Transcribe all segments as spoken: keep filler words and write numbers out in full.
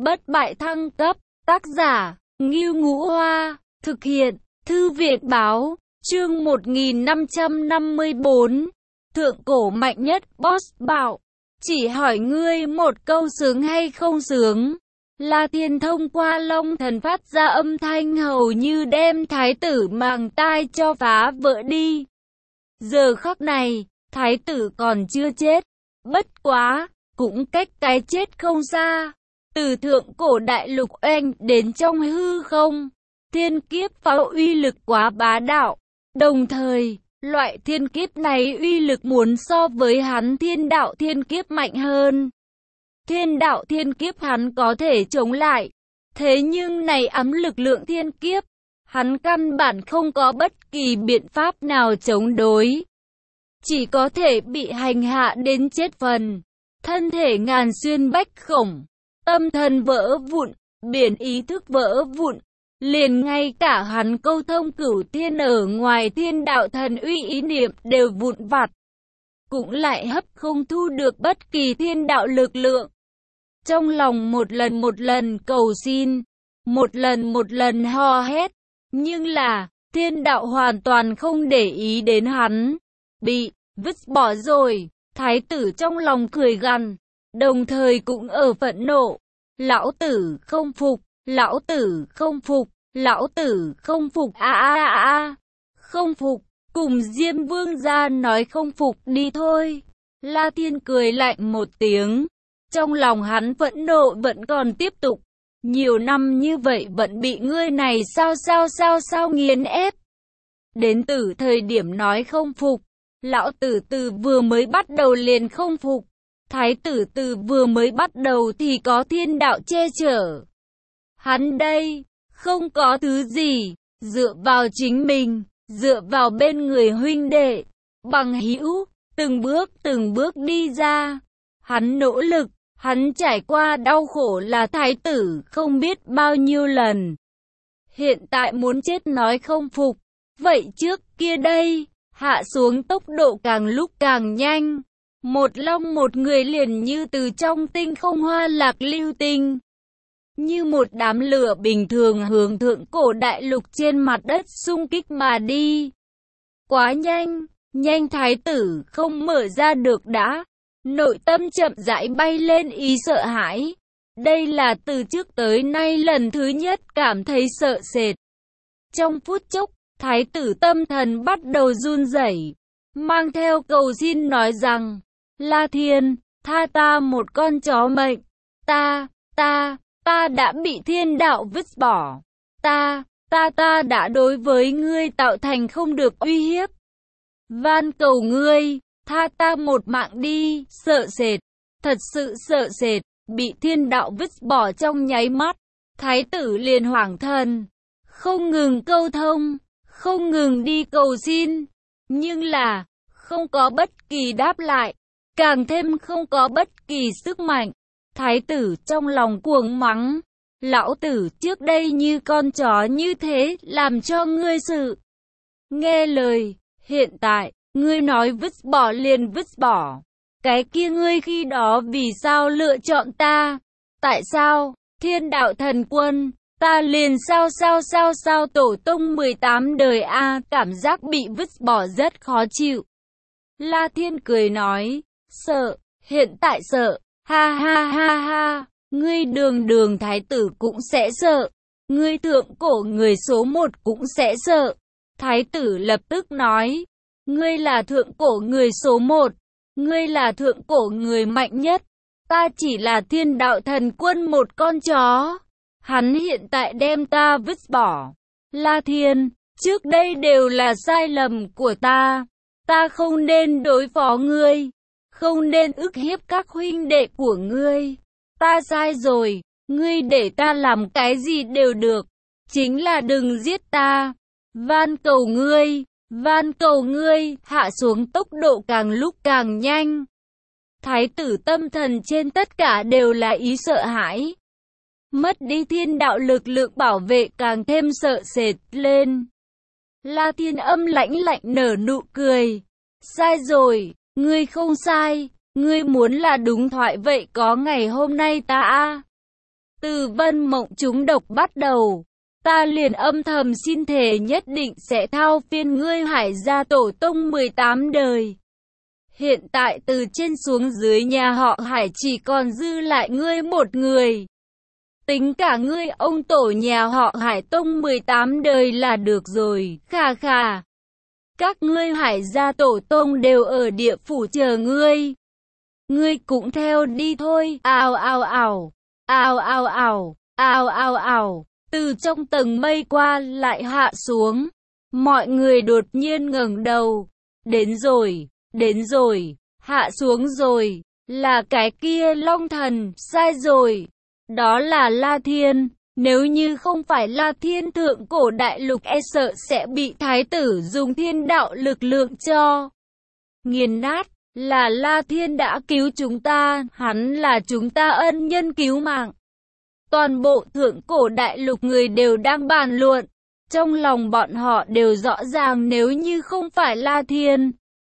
bất bại thăng cấp, tác giả, Ngưu Ngũ Hoa, thực hiện, Thư viện Báo, chương một nghìn năm trăm năm mươi tư, thượng cổ mạnh nhất, boss bảo, chỉ hỏi ngươi một câu sướng hay không sướng. La Thiên thông qua long thần phát ra âm thanh hầu như đem thái tử màng tai cho phá vỡ đi. Giờ khắc này, thái tử còn chưa chết, bất quá, cũng cách cái chết không xa. Từ thượng cổ đại lục oanh đến trong hư không, thiên kiếp pháo uy lực quá bá đạo. Đồng thời, loại thiên kiếp này uy lực muốn so với hắn thiên đạo thiên kiếp mạnh hơn. Thiên đạo thiên kiếp hắn có thể chống lại, thế nhưng này ấm lực lượng thiên kiếp, hắn căn bản không có bất kỳ biện pháp nào chống đối. Chỉ có thể bị hành hạ đến chết phần, thân thể ngàn xuyên bách khổng, tâm thần vỡ vụn, biển ý thức vỡ vụn, liền ngay cả hắn câu thông cửu thiên ở ngoài thiên đạo thần uy ý niệm đều vụn vặt, cũng lại hấp không thu được bất kỳ thiên đạo lực lượng. Trong lòng một lần một lần cầu xin, một lần một lần ho hét, nhưng là, thiên đạo hoàn toàn không để ý đến hắn, bị vứt bỏ rồi. Thái tử trong lòng cười gằn, đồng thời cũng ở phẫn nộ. Lão tử không phục, lão tử không phục, lão tử không phục a a a a, không phục, cùng Diêm Vương gia nói không phục đi thôi. La Thiên cười lạnh một tiếng, trong lòng hắn phẫn nộ vẫn còn tiếp tục. Nhiều năm như vậy vẫn bị ngươi này sao sao sao sao nghiền ép. Đến từ thời điểm nói không phục, lão tử từ vừa mới bắt đầu liền không phục. Thái tử từ vừa mới bắt đầu thì có thiên đạo che chở. Hắn đây, không có thứ gì, dựa vào chính mình, dựa vào bên người huynh đệ, bằng hữu, từng bước từng bước đi ra. Hắn nỗ lực, hắn trải qua đau khổ là thái tử không biết bao nhiêu lần. Hiện tại muốn chết nói không phục, vậy trước kia đây, hạ xuống tốc độ càng lúc càng nhanh. Một long một người liền như từ trong tinh không hoa lạc lưu tinh. Như một đám lửa bình thường hướng thượng cổ đại lục trên mặt đất xung kích mà đi. Quá nhanh, nhanh thái tử không mở ra được đã. Nội tâm chậm rãi bay lên ý sợ hãi. Đây là từ trước tới nay lần thứ nhất cảm thấy sợ sệt. Trong phút chốc, thái tử tâm thần bắt đầu run rẩy, mang theo cầu xin nói rằng, La Thiên, tha ta một con chó mệnh. Ta, ta, ta đã bị thiên đạo vứt bỏ. Ta, ta ta đã đối với ngươi tạo thành không được uy hiếp. Van cầu ngươi, tha ta một mạng đi. Sợ sệt, thật sự sợ sệt, bị thiên đạo vứt bỏ trong nháy mắt. Thái tử liền hoảng thần, không ngừng câu thông, không ngừng đi cầu xin. Nhưng là, không có bất kỳ đáp lại. Càng thêm không có bất kỳ sức mạnh. Thái tử trong lòng cuồng mắng, lão tử trước đây như con chó như thế làm cho ngươi sự nghe lời, hiện tại ngươi nói vứt bỏ liền vứt bỏ. Cái kia ngươi khi đó vì sao lựa chọn ta? Tại sao? Thiên đạo thần quân, ta liền sao sao sao sao tổ tông mười tám đời a, cảm giác bị vứt bỏ rất khó chịu. La Thiên cười nói, sợ, hiện tại sợ, ha ha ha ha, ngươi đường đường thái tử cũng sẽ sợ, ngươi thượng cổ người số một cũng sẽ sợ. Thái tử lập tức nói, ngươi là thượng cổ người số một, ngươi là thượng cổ người mạnh nhất, ta chỉ là thiên đạo thần quân một con chó, hắn hiện tại đem ta vứt bỏ. La Thiên, trước đây đều là sai lầm của ta, ta không nên đối phó ngươi. Không nên ức hiếp các huynh đệ của ngươi. Ta sai rồi, ngươi để ta làm cái gì đều được. Chính là đừng giết ta. Van cầu ngươi, van cầu ngươi, hạ xuống tốc độ càng lúc càng nhanh. Thái tử tâm thần trên tất cả đều là ý sợ hãi. Mất đi thiên đạo lực lượng bảo vệ càng thêm sợ sệt lên. La Thiên âm lãnh lạnh nở nụ cười. Sai rồi. Ngươi không sai, ngươi muốn là đúng thoại vậy có ngày hôm nay ta a. Từ Vân Mộng trúng độc bắt đầu, ta liền âm thầm xin thề nhất định sẽ thao phiên ngươi Hải gia tổ tông mười tám đời. Hiện tại từ trên xuống dưới nhà họ Hải chỉ còn dư lại ngươi một người. Tính cả ngươi ông tổ nhà họ Hải tông mười tám đời là được rồi, khà khà. Các ngươi Hải gia tổ tông đều ở địa phủ chờ ngươi. Ngươi cũng theo đi thôi, ào ào ào, ào ào ào, ào ào ào. Từ trong tầng mây qua lại hạ xuống. Mọi người đột nhiên ngẩng đầu. Đến rồi, đến rồi, hạ xuống rồi. Là cái kia Long Thần, sai rồi. Đó là La Thiên. Nếu như không phải La Thiên, thượng cổ đại lục e sợ sẽ bị thái tử dùng thiên đạo lực lượng cho nghiền nát. Là La Thiên đã cứu chúng ta, hắn là chúng ta ân nhân cứu mạng. Toàn bộ thượng cổ đại lục người đều đang bàn luận. Trong lòng bọn họ đều rõ ràng nếu như không phải La Thiên,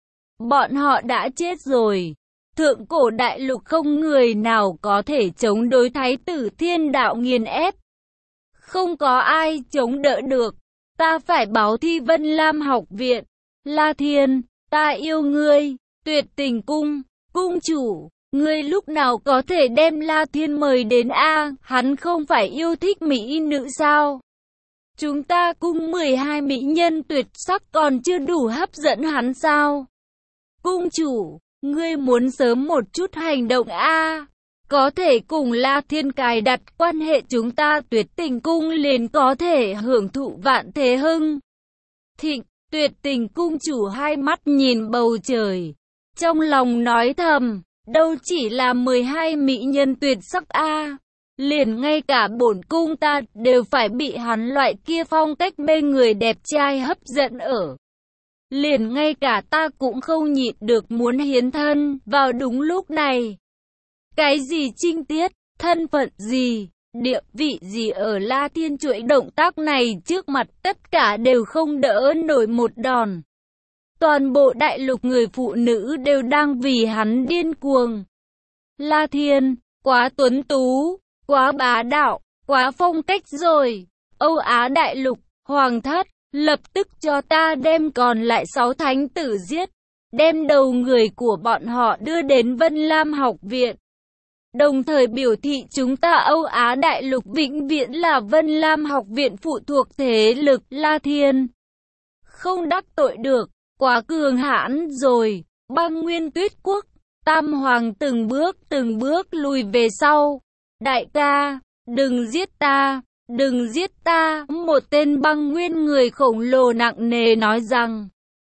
bọn họ đã chết rồi. Thượng cổ đại lục không người nào có thể chống đối thái tử thiên đạo nghiền ép. Không có ai chống đỡ được. Ta phải báo thi Vân Lam học viện. La Thiên, ta yêu ngươi. Tuyệt tình cung, cung chủ. Ngươi lúc nào có thể đem La Thiên mời đến a? Hắn không phải yêu thích mỹ nữ sao? Chúng ta cung mười hai mỹ nhân tuyệt sắc còn chưa đủ hấp dẫn hắn sao? Cung chủ, ngươi muốn sớm một chút hành động a? Có thể cùng La Thiên cài đặt quan hệ, chúng ta Tuyệt tình cung liền có thể hưởng thụ vạn thế hưng thịnh. Tuyệt tình cung chủ hai mắt nhìn bầu trời, trong lòng nói thầm. Đâu chỉ là mười hai mỹ nhân tuyệt sắc a, liền ngay cả bổn cung ta đều phải bị hắn loại kia phong cách mê người đẹp trai hấp dẫn ở. Liền ngay cả ta cũng không nhịn được muốn hiến thân vào đúng lúc này. Cái gì trinh tiết, thân phận gì, địa vị gì ở La Thiên chuỗi động tác này trước mặt tất cả đều không đỡ nổi một đòn. Toàn bộ đại lục người phụ nữ đều đang vì hắn điên cuồng. La Thiên, quá tuấn tú, quá bá đạo, quá phong cách rồi. Âu Á đại lục, hoàng thất, lập tức cho ta đem còn lại sáu thánh tử giết. Đem đầu người của bọn họ đưa đến Vân Lam học viện. Đồng thời biểu thị chúng ta Âu Á đại lục vĩnh viễn là Vân Lam học viện phụ thuộc thế lực. La Thiên không đắc tội được. Quá cường hãn rồi. Băng Nguyên Tuyết Quốc, Tam Hoàng từng bước từng bước lùi về sau. Đại ca, đừng giết ta, đừng giết ta. Một tên băng nguyên người khổng lồ nặng nề nói rằng,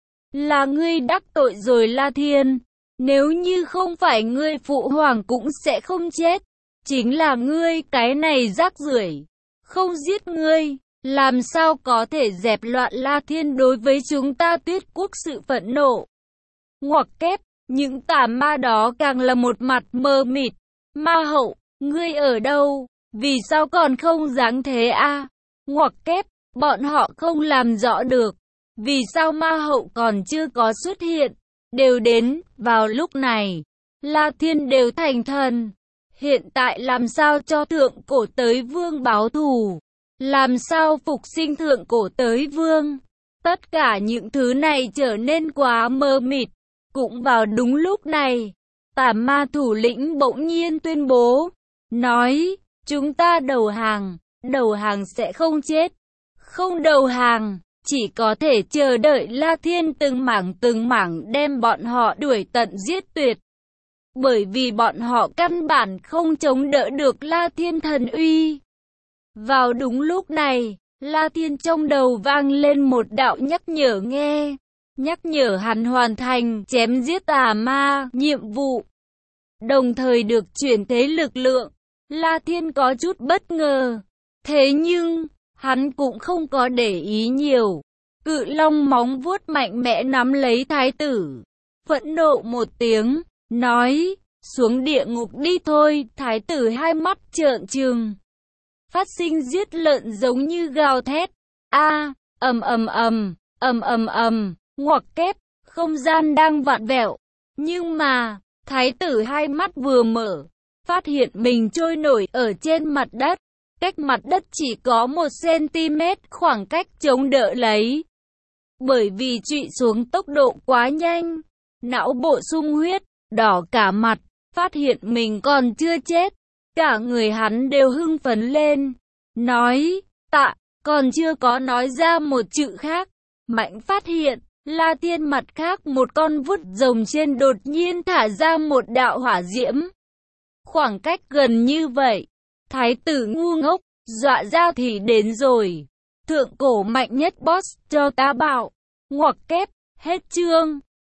là ngươi đắc tội rồi La Thiên. Nếu như không phải ngươi phụ hoàng cũng sẽ không chết. Chính là ngươi, cái này rác rưởi, không giết ngươi, làm sao có thể dẹp loạn La Thiên đối với chúng ta Tuyết Quốc sự phẫn nộ. Ngoặc kép, những tà ma đó càng là một mặt mờ mịt. Ma hậu, ngươi ở đâu? Vì sao còn không dáng thế a? À? Ngoặc kép, bọn họ không làm rõ được. Vì sao ma hậu còn chưa có xuất hiện? Đều đến, vào lúc này, La Thiên đều thành thần. Hiện tại làm sao cho thượng cổ tới vương báo thù? Làm sao phục sinh thượng cổ tới vương? Tất cả những thứ này trở nên quá mơ mịt. Cũng vào đúng lúc này, tà ma thủ lĩnh bỗng nhiên tuyên bố, nói, chúng ta đầu hàng, đầu hàng sẽ không chết. Không đầu hàng, chỉ có thể chờ đợi La Thiên từng mảng từng mảng đem bọn họ đuổi tận giết tuyệt. Bởi vì bọn họ căn bản không chống đỡ được La Thiên thần uy. Vào đúng lúc này, La Thiên trong đầu vang lên một đạo nhắc nhở nghe. Nhắc nhở hắn hoàn thành chém giết tà ma nhiệm vụ. Đồng thời được chuyển thế lực lượng. La Thiên có chút bất ngờ. Thế nhưng, hắn cũng không có để ý nhiều. Cự long móng vuốt mạnh mẽ nắm lấy thái tử. Phẫn nộ một tiếng, nói, xuống địa ngục đi thôi. Thái tử hai mắt trợn trừng, phát sinh giết lợn giống như gào thét. A, ầm ầm ầm, ầm ầm ầm, ngoặc kép, không gian đang vặn vẹo. Nhưng mà, thái tử hai mắt vừa mở, phát hiện mình trôi nổi ở trên mặt đất. Cách mặt đất chỉ có một xăng-ti-mét khoảng cách chống đỡ lấy. Bởi vì trụy xuống tốc độ quá nhanh, não bộ sung huyết, đỏ cả mặt, phát hiện mình còn chưa chết. Cả người hắn đều hưng phấn lên, nói, tạ, còn chưa có nói ra một chữ khác. Mạnh phát hiện, La Tiên mặt khác một con vút rồng trên đột nhiên thả ra một đạo hỏa diễm. Khoảng cách gần như vậy, thái tử ngu ngốc, dọa ra thì đến rồi. Thượng cổ mạnh nhất boss cho ta bảo, ngoặc kép, hết chương.